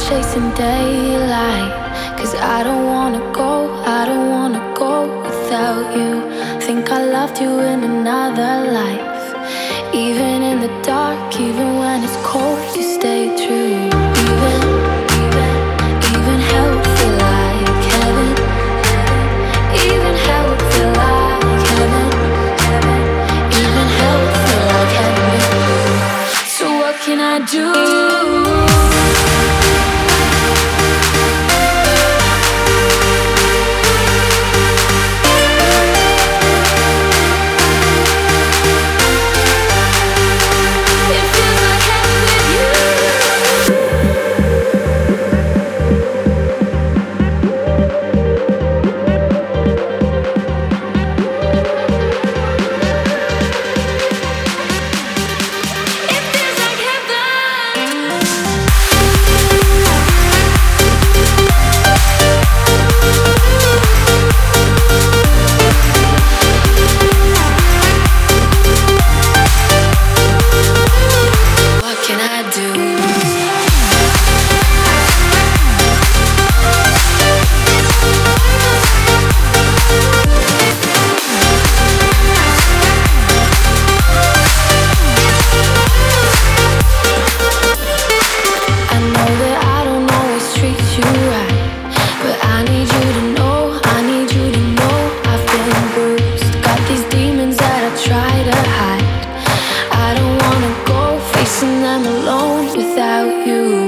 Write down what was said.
chasing daylight. 'Cause I don't wanna go, I don't wanna go without you. Think I loved you in another life. Even in the dark, even when it's cold, you stay true. Even hell would feel like heaven. Even hell would feel like heaven. Even hell would feel like heaven. So what can I do? Alone without you.